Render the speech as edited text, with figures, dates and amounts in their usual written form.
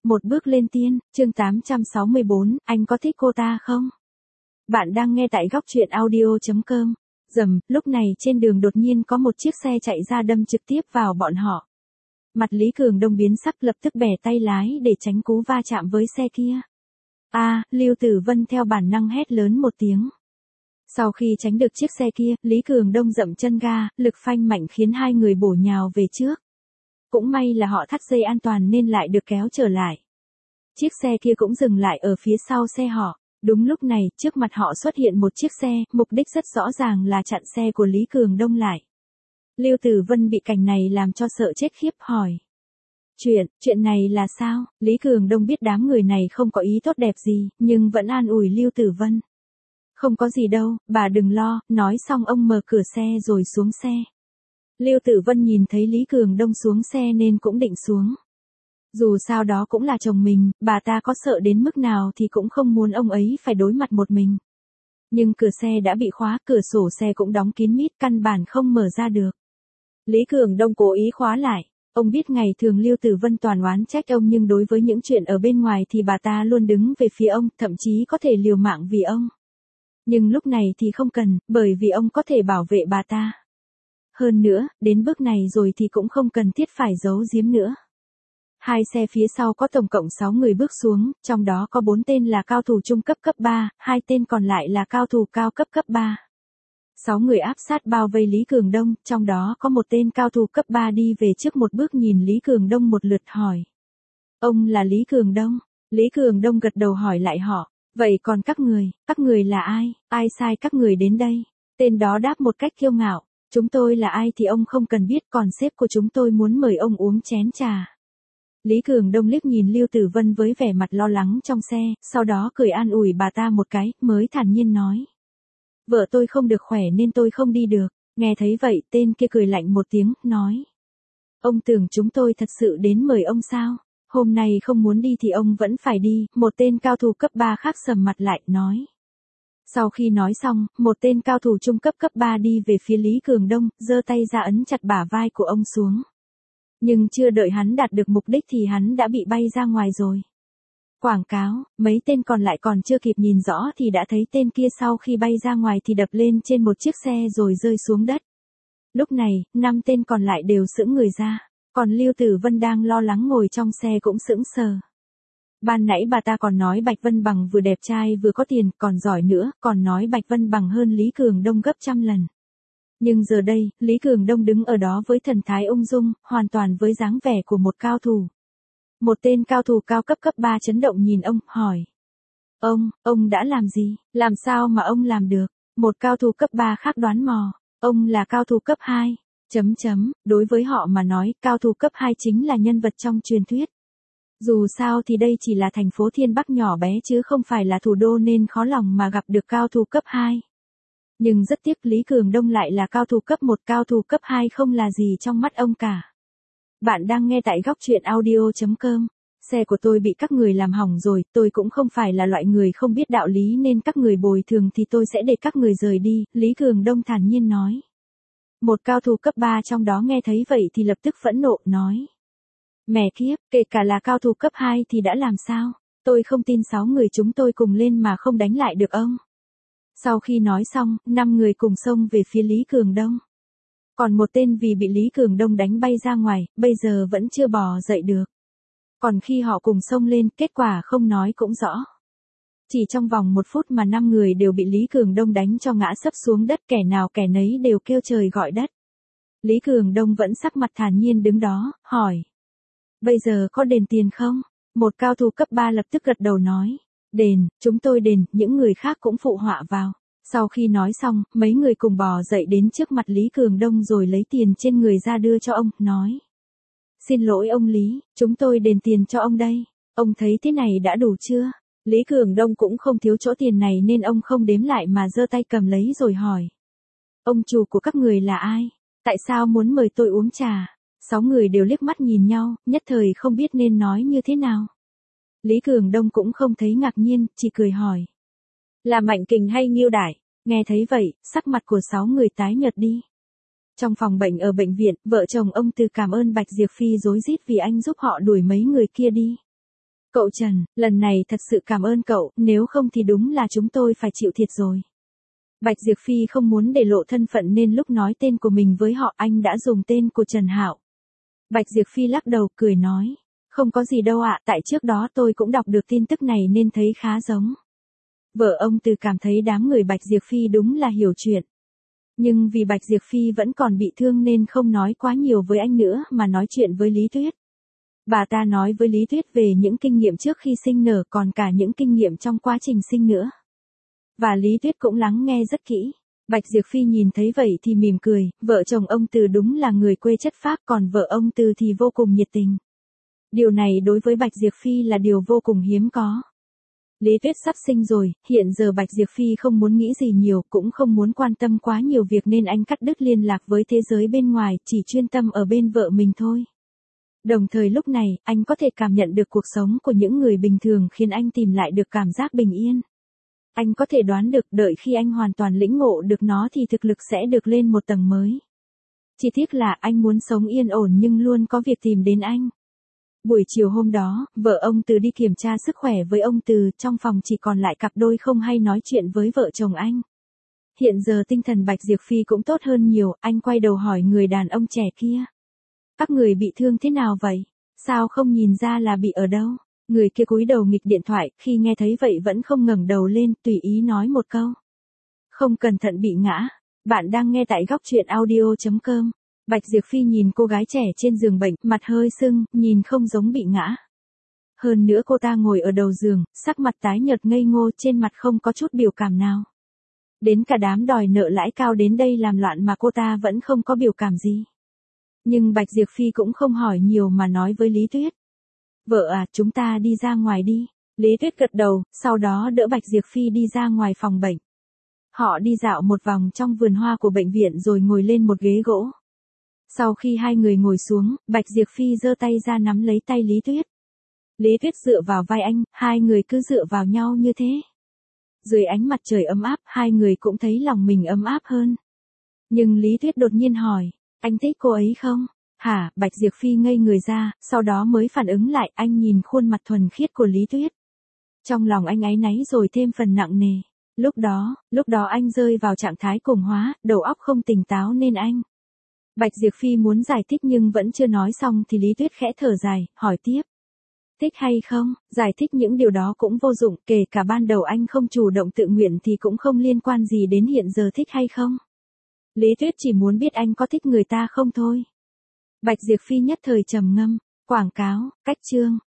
Một bước lên tiên, chương 864, anh có thích cô ta không? Bạn đang nghe tại góc truyện audio.com. Lúc này trên đường đột nhiên có một chiếc xe chạy ra đâm trực tiếp vào bọn họ. Mặt Lý Cường Đông biến sắc, lập tức bẻ tay lái để tránh cú va chạm với xe kia. Lưu Tử Vân theo bản năng hét lớn một tiếng. Sau khi tránh được chiếc xe kia, Lý Cường Đông dậm chân ga, lực phanh mạnh khiến hai người bổ nhào về trước. Cũng may là họ thắt dây an toàn nên lại được kéo trở lại. Chiếc xe kia cũng dừng lại ở phía sau xe họ. Đúng lúc này, trước mặt họ xuất hiện một chiếc xe, mục đích rất rõ ràng là chặn xe của Lý Cường Đông lại. Lưu Tử Vân bị cảnh này làm cho sợ chết khiếp, hỏi. Chuyện này là sao? Lý Cường Đông biết đám người này không có ý tốt đẹp gì, nhưng vẫn an ủi Lưu Tử Vân. Không có gì đâu, bà đừng lo, nói xong ông mở cửa xe rồi xuống xe. Lưu Tử Vân nhìn thấy Lý Cường Đông xuống xe nên cũng định xuống. Dù sao đó cũng là chồng mình, bà ta có sợ đến mức nào thì cũng không muốn ông ấy phải đối mặt một mình. Nhưng cửa xe đã bị khóa, cửa sổ xe cũng đóng kín mít, căn bản không mở ra được. Lý Cường Đông cố ý khóa lại. Ông biết ngày thường Lưu Tử Vân toàn oán trách ông, nhưng đối với những chuyện ở bên ngoài thì bà ta luôn đứng về phía ông, thậm chí có thể liều mạng vì ông. Nhưng lúc này thì không cần, bởi vì ông có thể bảo vệ bà ta. Hơn nữa, đến bước này rồi thì cũng không cần thiết phải giấu giếm nữa. Hai xe phía sau có tổng cộng 6 người bước xuống, trong đó có 4 tên là cao thủ trung cấp cấp 3, 2 tên còn lại là cao thủ cao cấp cấp 3. 6 người áp sát bao vây Lý Cường Đông, trong đó có một tên cao thủ cấp 3 đi về trước một bước, nhìn Lý Cường Đông một lượt hỏi. Ông là Lý Cường Đông? Lý Cường Đông gật đầu hỏi lại họ. Vậy còn các người là ai? Ai sai các người đến đây? Tên đó đáp một cách kiêu ngạo. Chúng tôi là ai thì ông không cần biết, còn sếp của chúng tôi muốn mời ông uống chén trà. Lý Cường Đông liếc nhìn Lưu Tử Vân với vẻ mặt lo lắng trong xe, sau đó cười an ủi bà ta một cái, mới thản nhiên nói. Vợ tôi không được khỏe nên tôi không đi được. Nghe thấy vậy, tên kia cười lạnh một tiếng, nói. Ông tưởng chúng tôi thật sự đến mời ông sao? Hôm nay không muốn đi thì ông vẫn phải đi, một tên cao thủ cấp 3 khác sầm mặt lại, nói. Sau khi nói xong, một tên cao thủ trung cấp cấp 3 đi về phía Lý Cường Đông, giơ tay ra ấn chặt bả vai của ông xuống. Nhưng chưa đợi hắn đạt được mục đích thì hắn đã bị bay ra ngoài rồi. Quảng cáo, mấy tên còn lại còn chưa kịp nhìn rõ thì đã thấy tên kia sau khi bay ra ngoài thì đập lên trên một chiếc xe rồi rơi xuống đất. Lúc này, 5 tên còn lại đều sững người ra, còn Lưu Tử Vân đang lo lắng ngồi trong xe cũng sững sờ. Ban nãy bà ta còn nói Bạch Vân Bằng vừa đẹp trai vừa có tiền, còn giỏi nữa, còn nói Bạch Vân Bằng hơn Lý Cường Đông gấp trăm lần. Nhưng giờ đây, Lý Cường Đông đứng ở đó với thần thái ung dung, hoàn toàn với dáng vẻ của một cao thủ. Một tên cao thủ cao cấp cấp 3 chấn động nhìn ông, hỏi. Ông đã làm gì? Làm sao mà ông làm được? Một cao thủ cấp 3 khác đoán mò. Ông là cao thủ cấp 2. Đối với họ mà nói, cao thủ cấp 2 chính là nhân vật trong truyền thuyết. Dù sao thì đây chỉ là thành phố Thiên Bắc nhỏ bé chứ không phải là thủ đô nên khó lòng mà gặp được cao thủ cấp 2. Nhưng rất tiếc Lý Cường Đông lại là cao thủ cấp 1, cao thủ cấp 2 không là gì trong mắt ông cả. Bạn đang nghe tại góc truyện audio.com. Xe của tôi bị các người làm hỏng rồi, tôi cũng không phải là loại người không biết đạo lý nên các người bồi thường thì tôi sẽ để các người rời đi, Lý Cường Đông thản nhiên nói. Một cao thủ cấp 3 trong đó nghe thấy vậy thì lập tức phẫn nộ, nói. Mẹ kiếp, kể cả là cao thủ cấp 2 thì đã làm sao? Tôi không tin 6 người chúng tôi cùng lên mà không đánh lại được ông. Sau khi nói xong, 5 người cùng xông về phía Lý Cường Đông. Còn một tên vì bị Lý Cường Đông đánh bay ra ngoài, bây giờ vẫn chưa bò dậy được. Còn khi họ cùng xông lên, kết quả không nói cũng rõ. Chỉ trong vòng 1 phút mà 5 người đều bị Lý Cường Đông đánh cho ngã sấp xuống đất, kẻ nào kẻ nấy đều kêu trời gọi đất. Lý Cường Đông vẫn sắc mặt thản nhiên đứng đó, hỏi. Bây giờ có đền tiền không? Một cao thủ cấp 3 lập tức gật đầu nói. Đền, chúng tôi đền, những người khác cũng phụ họa vào. Sau khi nói xong, mấy người cùng bò dậy đến trước mặt Lý Cường Đông rồi lấy tiền trên người ra đưa cho ông, nói. Xin lỗi ông Lý, chúng tôi đền tiền cho ông đây. Ông thấy thế này đã đủ chưa? Lý Cường Đông cũng không thiếu chỗ tiền này nên ông không đếm lại mà giơ tay cầm lấy rồi hỏi. Ông chủ của các người là ai? Tại sao muốn mời tôi uống trà? 6 người đều liếc mắt nhìn nhau, nhất thời không biết nên nói như thế nào. Lý Cường Đông cũng không thấy ngạc nhiên, chỉ cười hỏi. Là Mạnh Kình hay Ngưu Đại? Nghe thấy vậy, sắc mặt của 6 người tái nhợt đi. Trong phòng bệnh ở bệnh viện, vợ chồng ông Từ cảm ơn Bạch Diệp Phi rối rít vì anh giúp họ đuổi mấy người kia đi. Cậu Trần, lần này thật sự cảm ơn cậu, nếu không thì đúng là chúng tôi phải chịu thiệt rồi. Bạch Diệp Phi không muốn để lộ thân phận nên lúc nói tên của mình với họ anh đã dùng tên của Trần Hạo. Bạch Diệp Phi lắc đầu cười nói. Không có gì đâu ạ, tại trước đó tôi cũng đọc được tin tức này nên thấy khá giống. Vợ ông Từ cảm thấy đám người Bạch Diệp Phi đúng là hiểu chuyện. Nhưng vì Bạch Diệp Phi vẫn còn bị thương nên không nói quá nhiều với anh nữa mà nói chuyện với Lý Tuyết. Bà ta nói với Lý Tuyết về những kinh nghiệm trước khi sinh nở còn cả những kinh nghiệm trong quá trình sinh nữa. Và Lý Tuyết cũng lắng nghe rất kỹ. Bạch Diệp Phi nhìn thấy vậy thì mỉm cười, vợ chồng ông Từ đúng là người quê chất phác còn vợ ông Từ thì vô cùng nhiệt tình. Điều này đối với Bạch Diệp Phi là điều vô cùng hiếm có. Lý Tuyết sắp sinh rồi, hiện giờ Bạch Diệp Phi không muốn nghĩ gì nhiều, cũng không muốn quan tâm quá nhiều việc nên anh cắt đứt liên lạc với thế giới bên ngoài, chỉ chuyên tâm ở bên vợ mình thôi. Đồng thời lúc này, anh có thể cảm nhận được cuộc sống của những người bình thường khiến anh tìm lại được cảm giác bình yên. Anh có thể đoán được đợi khi anh hoàn toàn lĩnh ngộ được nó thì thực lực sẽ được lên một tầng mới. Chỉ tiếc là anh muốn sống yên ổn nhưng luôn có việc tìm đến anh. Buổi chiều hôm đó, vợ ông Từ đi kiểm tra sức khỏe với ông Từ, trong phòng chỉ còn lại cặp đôi không hay nói chuyện với vợ chồng anh. Hiện giờ tinh thần Bạch Diệp Phi cũng tốt hơn nhiều, anh quay đầu hỏi người đàn ông trẻ kia. Các người bị thương thế nào vậy? Sao không nhìn ra là bị ở đâu? Người kia cúi đầu nghịch điện thoại, khi nghe thấy vậy vẫn không ngẩng đầu lên, tùy ý nói một câu. Không cẩn thận bị ngã. Bạn đang nghe tại góc truyện audio.com. Bạch Diệp Phi nhìn cô gái trẻ trên giường bệnh, mặt hơi sưng, nhìn không giống bị ngã. Hơn nữa cô ta ngồi ở đầu giường, sắc mặt tái nhợt ngây ngô, trên mặt không có chút biểu cảm nào. Đến cả đám đòi nợ lãi cao đến đây làm loạn mà cô ta vẫn không có biểu cảm gì. Nhưng Bạch Diệp Phi cũng không hỏi nhiều mà nói với Lý Tuyết. Vợ à, chúng ta đi ra ngoài đi. Lý Tuyết gật đầu, sau đó đỡ Bạch Diệp Phi đi ra ngoài phòng bệnh. Họ đi dạo một vòng trong vườn hoa của bệnh viện rồi ngồi lên một ghế gỗ. Sau khi hai người ngồi xuống, Bạch Diệp Phi giơ tay ra nắm lấy tay Lý Tuyết. Lý Tuyết dựa vào vai anh, hai người cứ dựa vào nhau như thế. Dưới ánh mặt trời ấm áp, hai người cũng thấy lòng mình ấm áp hơn. Nhưng Lý Tuyết đột nhiên hỏi, anh thích cô ấy không? Hả, Bạch Diệp Phi ngây người ra, sau đó mới phản ứng lại, anh nhìn khuôn mặt thuần khiết của Lý Tuyết. Trong lòng anh áy náy rồi thêm phần nặng nề. Lúc đó anh rơi vào trạng thái cuồng hóa, đầu óc không tỉnh táo nên anh. Bạch Diệp Phi muốn giải thích nhưng vẫn chưa nói xong thì Lý Tuyết khẽ thở dài, hỏi tiếp. Thích hay không, giải thích những điều đó cũng vô dụng, kể cả ban đầu anh không chủ động tự nguyện thì cũng không liên quan gì đến hiện giờ thích hay không. Lý Tuyết chỉ muốn biết anh có thích người ta không thôi. Bạch Diệp Phi nhất thời trầm ngâm, quảng cáo, cách chương.